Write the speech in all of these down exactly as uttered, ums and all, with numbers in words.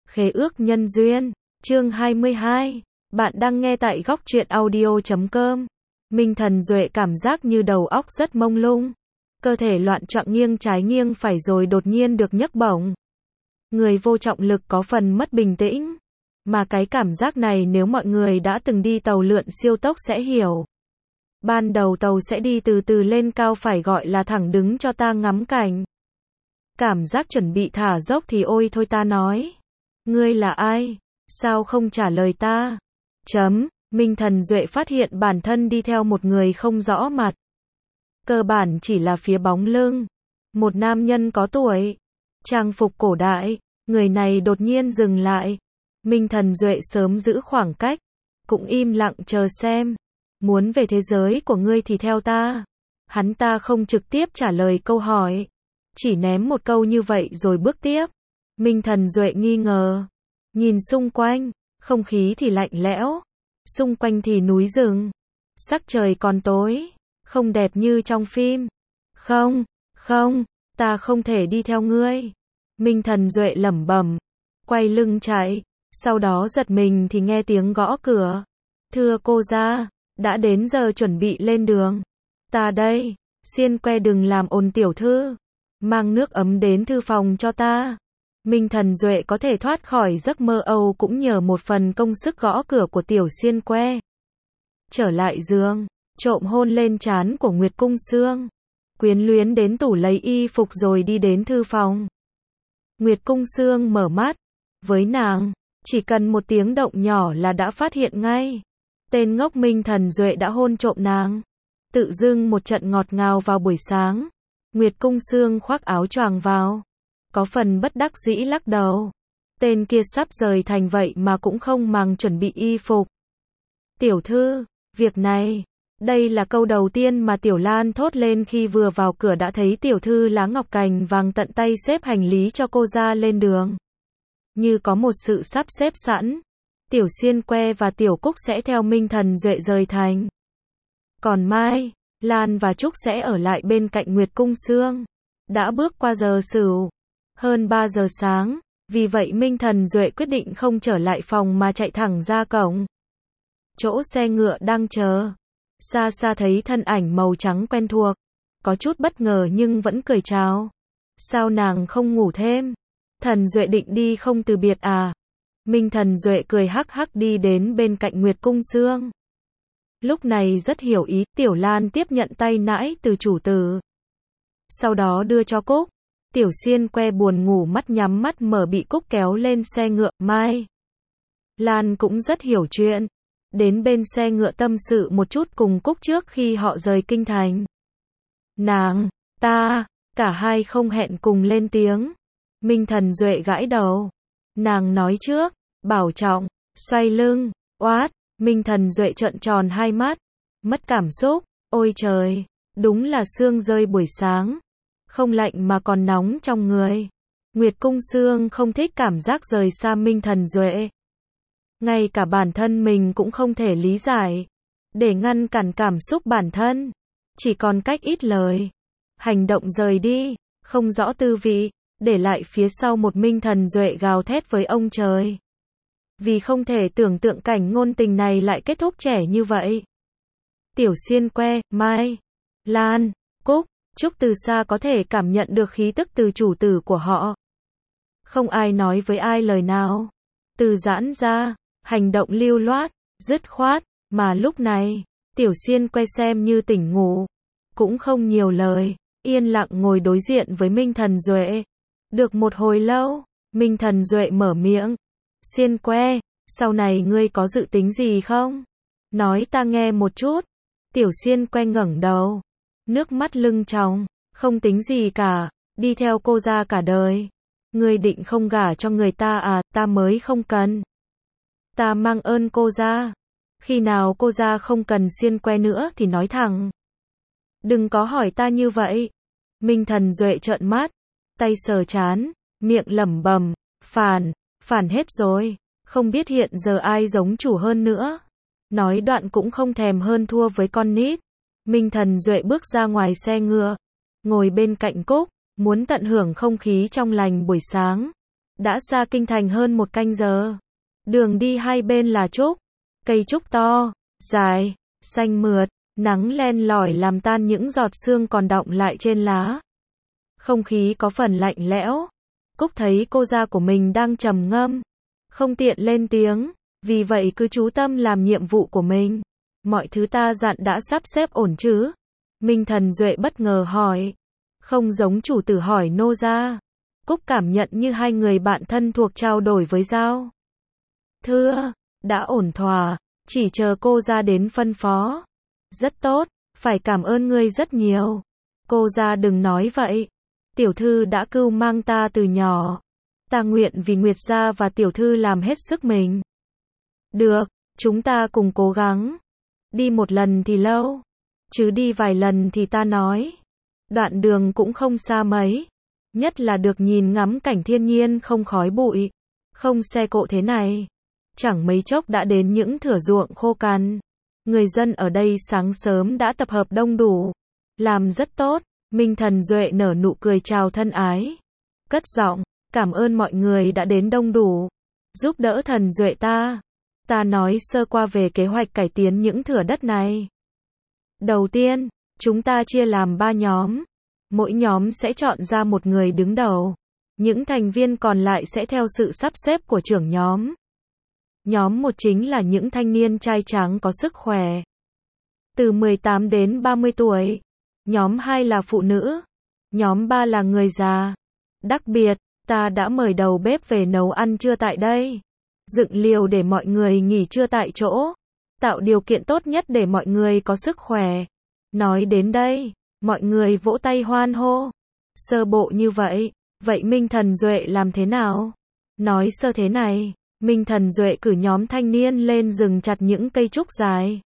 Khế ước nhân duyên, chương hai mươi hai. Bạn đang nghe tại góc truyện audio chấm com. Minh Thần Duệ cảm giác như đầu óc rất mông lung. Cơ thể loạn choạng nghiêng trái nghiêng phải rồi đột nhiên được nhấc bổng. Người vô trọng lực có phần mất bình tĩnh. Mà cái cảm giác này nếu mọi người đã từng đi tàu lượn siêu tốc sẽ hiểu. Ban đầu tàu sẽ đi từ từ lên cao phải gọi là thẳng đứng cho ta ngắm cảnh. Cảm giác chuẩn bị thả dốc thì ôi thôi ta nói. Ngươi là ai? Sao không trả lời ta? Chấm, Minh Thần Duệ phát hiện bản thân đi theo một người không rõ mặt. Cơ bản chỉ là phía bóng lưng. Một nam nhân có tuổi. Trang phục cổ đại. Người này đột nhiên dừng lại. Minh Thần Duệ sớm giữ khoảng cách. Cũng im lặng chờ xem. Muốn về thế giới của ngươi thì theo ta. Hắn ta không trực tiếp trả lời câu hỏi. Chỉ ném một câu như vậy rồi bước tiếp. Minh Thần Duệ nghi ngờ. Nhìn xung quanh. Không khí thì lạnh lẽo. Xung quanh thì núi rừng. Sắc trời còn tối. Không đẹp như trong phim. Không, không, ta không thể đi theo ngươi. Minh Thần Duệ lẩm bẩm. Quay lưng chạy. Sau đó giật mình thì nghe tiếng gõ cửa. Thưa cô gia, đã đến giờ chuẩn bị lên đường. Ta đây. Xiên que đừng làm ồn tiểu thư. Mang nước ấm đến thư phòng cho ta. Minh Thần Duệ có thể thoát khỏi giấc mơ Âu cũng nhờ một phần công sức gõ cửa của tiểu xiên que. Trở lại giường, trộm hôn lên trán của Nguyệt Cung Sương. Quyến luyến đến tủ lấy y phục rồi đi đến thư phòng. Nguyệt Cung Sương mở mắt. Với nàng, chỉ cần một tiếng động nhỏ là đã phát hiện ngay. Tên ngốc Minh Thần Duệ đã hôn trộm nàng. Tự dưng một trận ngọt ngào vào buổi sáng. Nguyệt Cung Sương khoác áo choàng vào. Có phần bất đắc dĩ lắc đầu. Tên kia sắp rời thành vậy mà cũng không màng chuẩn bị y phục. Tiểu thư, việc này. Đây là câu đầu tiên mà Tiểu Lan thốt lên khi vừa vào cửa đã thấy tiểu thư lá ngọc cành vàng tận tay xếp hành lý cho cô ra lên đường. Như có một sự sắp xếp sẵn. Tiểu Xiên Que và Tiểu Cúc sẽ theo Minh Thần Duệ rời thành. Còn Mai, Lan và Trúc sẽ ở lại bên cạnh Nguyệt Cung Sương. Đã bước qua giờ sửu. Hơn ba giờ sáng, vì vậy Minh Thần Duệ quyết định không trở lại phòng mà chạy thẳng ra cổng. Chỗ xe ngựa đang chờ. Xa xa thấy thân ảnh màu trắng quen thuộc. Có chút bất ngờ nhưng vẫn cười chào. Sao nàng không ngủ thêm? Thần Duệ định đi không từ biệt à? Minh Thần Duệ cười hắc hắc đi đến bên cạnh Nguyệt Cung Sương. Lúc này rất hiểu ý, Tiểu Lan tiếp nhận tay nãi từ chủ tử. Sau đó đưa cho Cúc. Tiểu Xiên Que buồn ngủ mắt nhắm mắt mở bị Cúc kéo lên xe ngựa. Mai, Lan cũng rất hiểu chuyện. Đến bên xe ngựa tâm sự một chút cùng Cúc trước khi họ rời kinh thành. Nàng, ta, cả hai không hẹn cùng lên tiếng. Minh Thần Duệ gãi đầu. Nàng nói trước, bảo trọng, xoay lưng, oát. Minh Thần Duệ trợn tròn hai mắt. Mất cảm xúc, ôi trời, đúng là sương rơi buổi sáng. Không lạnh mà còn nóng trong người. Nguyệt Cung Sương không thích cảm giác rời xa Minh Thần Duệ. Ngay cả bản thân mình cũng không thể lý giải. Để ngăn cản cảm xúc bản thân, chỉ còn cách ít lời. Hành động rời đi, không rõ tư vị, để lại phía sau một Minh Thần Duệ gào thét với ông trời. Vì không thể tưởng tượng cảnh ngôn tình này lại kết thúc trẻ như vậy. Tiểu Xiên Que, Mai, Lan, Cúc, Trúc từ xa có thể cảm nhận được khí tức từ chủ tử của họ. Không ai nói với ai lời nào. Từ giãn ra, hành động lưu loát, dứt khoát, mà lúc này, Tiểu Xiên Que xem như tỉnh ngủ. Cũng không nhiều lời, yên lặng ngồi đối diện với Minh Thần Duệ. Được một hồi lâu, Minh Thần Duệ mở miệng. Xiên Que, sau này ngươi có dự tính gì không? Nói ta nghe một chút. Tiểu Xiên Que ngẩng đầu. Nước mắt lưng tròng. Không tính gì cả. Đi theo cô ra cả đời. Ngươi định không gả cho người ta à? Ta mới không cần. Ta mang ơn cô ra. Khi nào cô ra không cần Xiên Que nữa thì nói thẳng. Đừng có hỏi ta như vậy. Minh Thần Duệ trợn mắt. Tay sờ trán. Miệng lẩm bẩm. Phản. Phản hết rồi. Không biết hiện giờ ai giống chủ hơn nữa. Nói đoạn cũng không thèm hơn thua với con nít. Minh Thần Duệ bước ra ngoài xe ngựa. Ngồi bên cạnh Cúc. Muốn tận hưởng không khí trong lành buổi sáng. Đã xa kinh thành hơn một canh giờ. Đường đi hai bên là trúc, cây trúc to, dài, xanh mượt, nắng len lỏi làm tan những giọt sương còn đọng lại trên lá. Không khí có phần lạnh lẽo. Cúc thấy cô gia của mình đang trầm ngâm, không tiện lên tiếng, vì vậy cứ chú tâm làm nhiệm vụ của mình. Mọi thứ ta dặn đã sắp xếp ổn chứ? Minh Thần Duệ bất ngờ hỏi. Không giống chủ tử hỏi nô gia. Cúc cảm nhận như hai người bạn thân thuộc trao đổi với Giao. Thưa, đã ổn thỏa, chỉ chờ cô gia đến phân phó. Rất tốt, phải cảm ơn ngươi rất nhiều. Cô gia đừng nói vậy. Tiểu thư đã cưu mang ta từ nhỏ. Ta nguyện vì Nguyệt gia và tiểu thư làm hết sức mình. Được, chúng ta cùng cố gắng. Đi một lần thì lâu, chứ đi vài lần thì ta nói. Đoạn đường cũng không xa mấy, nhất là được nhìn ngắm cảnh thiên nhiên không khói bụi, không xe cộ thế này. Chẳng mấy chốc đã đến những thửa ruộng khô cằn. Người dân ở đây sáng sớm đã tập hợp đông đủ, làm rất tốt. Minh Thần Duệ nở nụ cười chào thân ái, cất giọng, cảm ơn mọi người đã đến đông đủ, giúp đỡ Thần Duệ ta. Ta nói sơ qua về kế hoạch cải tiến những thửa đất này. Đầu tiên, chúng ta chia làm ba nhóm. Mỗi nhóm sẽ chọn ra một người đứng đầu. Những thành viên còn lại sẽ theo sự sắp xếp của trưởng nhóm. Nhóm một chính là những thanh niên trai tráng có sức khỏe, từ mười tám đến ba mươi tuổi. Nhóm hai là phụ nữ. Nhóm ba là người già. Đặc biệt, ta đã mời đầu bếp về nấu ăn trưa tại đây. Dựng liều để mọi người nghỉ trưa tại chỗ. Tạo điều kiện tốt nhất để mọi người có sức khỏe. Nói đến đây, mọi người vỗ tay hoan hô. Sơ bộ như vậy, vậy Minh Thần Duệ làm thế nào? Nói sơ thế này, Minh Thần Duệ cử nhóm thanh niên lên rừng chặt những cây trúc dài,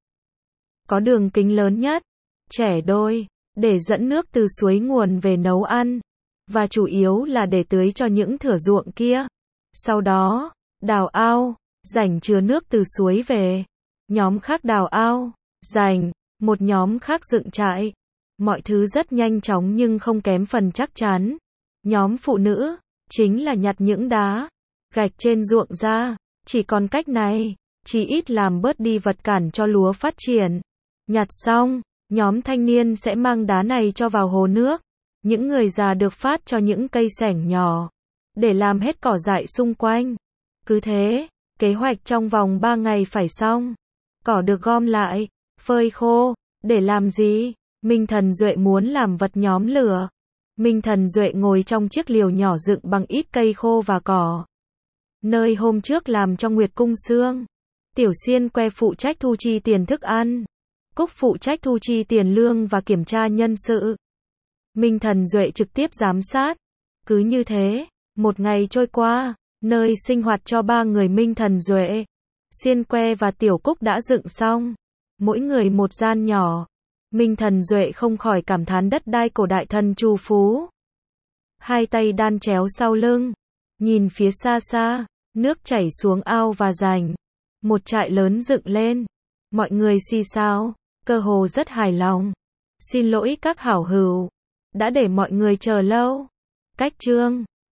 có đường kính lớn nhất, trẻ đôi, để dẫn nước từ suối nguồn về nấu ăn, và chủ yếu là để tưới cho những thửa ruộng kia. Sau đó, đào ao, rảnh chứa nước từ suối về. Nhóm khác đào ao, rảnh, một nhóm khác dựng trại. Mọi thứ rất nhanh chóng nhưng không kém phần chắc chắn. Nhóm phụ nữ, chính là nhặt những đá, gạch trên ruộng ra. Chỉ còn cách này, chỉ ít làm bớt đi vật cản cho lúa phát triển. Nhặt xong, nhóm thanh niên sẽ mang đá này cho vào hồ nước. Những người già được phát cho những cây sẻng nhỏ, để làm hết cỏ dại xung quanh. Cứ thế, kế hoạch trong vòng ba ngày phải xong. Cỏ được gom lại, phơi khô, để làm gì? Minh Thần Duệ muốn làm vật nhóm lửa. Minh Thần Duệ ngồi trong chiếc liều nhỏ dựng bằng ít cây khô và cỏ, nơi hôm trước làm cho Nguyệt Cung Sương. Tiểu Xiên Que phụ trách thu chi tiền thức ăn. Cúc phụ trách thu chi tiền lương và kiểm tra nhân sự. Minh Thần Duệ trực tiếp giám sát. Cứ như thế, một ngày trôi qua, nơi sinh hoạt cho ba người Minh Thần Duệ, Xiên Que và Tiểu Cúc đã dựng xong. Mỗi người một gian nhỏ. Minh Thần Duệ không khỏi cảm thán đất đai cổ đại thần trù phú. Hai tay đan chéo sau lưng, nhìn phía xa xa, nước chảy xuống ao và rành. Một trại lớn dựng lên. Mọi người xì xào, cơ hồ rất hài lòng. Xin lỗi các hảo hữu, đã để mọi người chờ lâu. Cách chương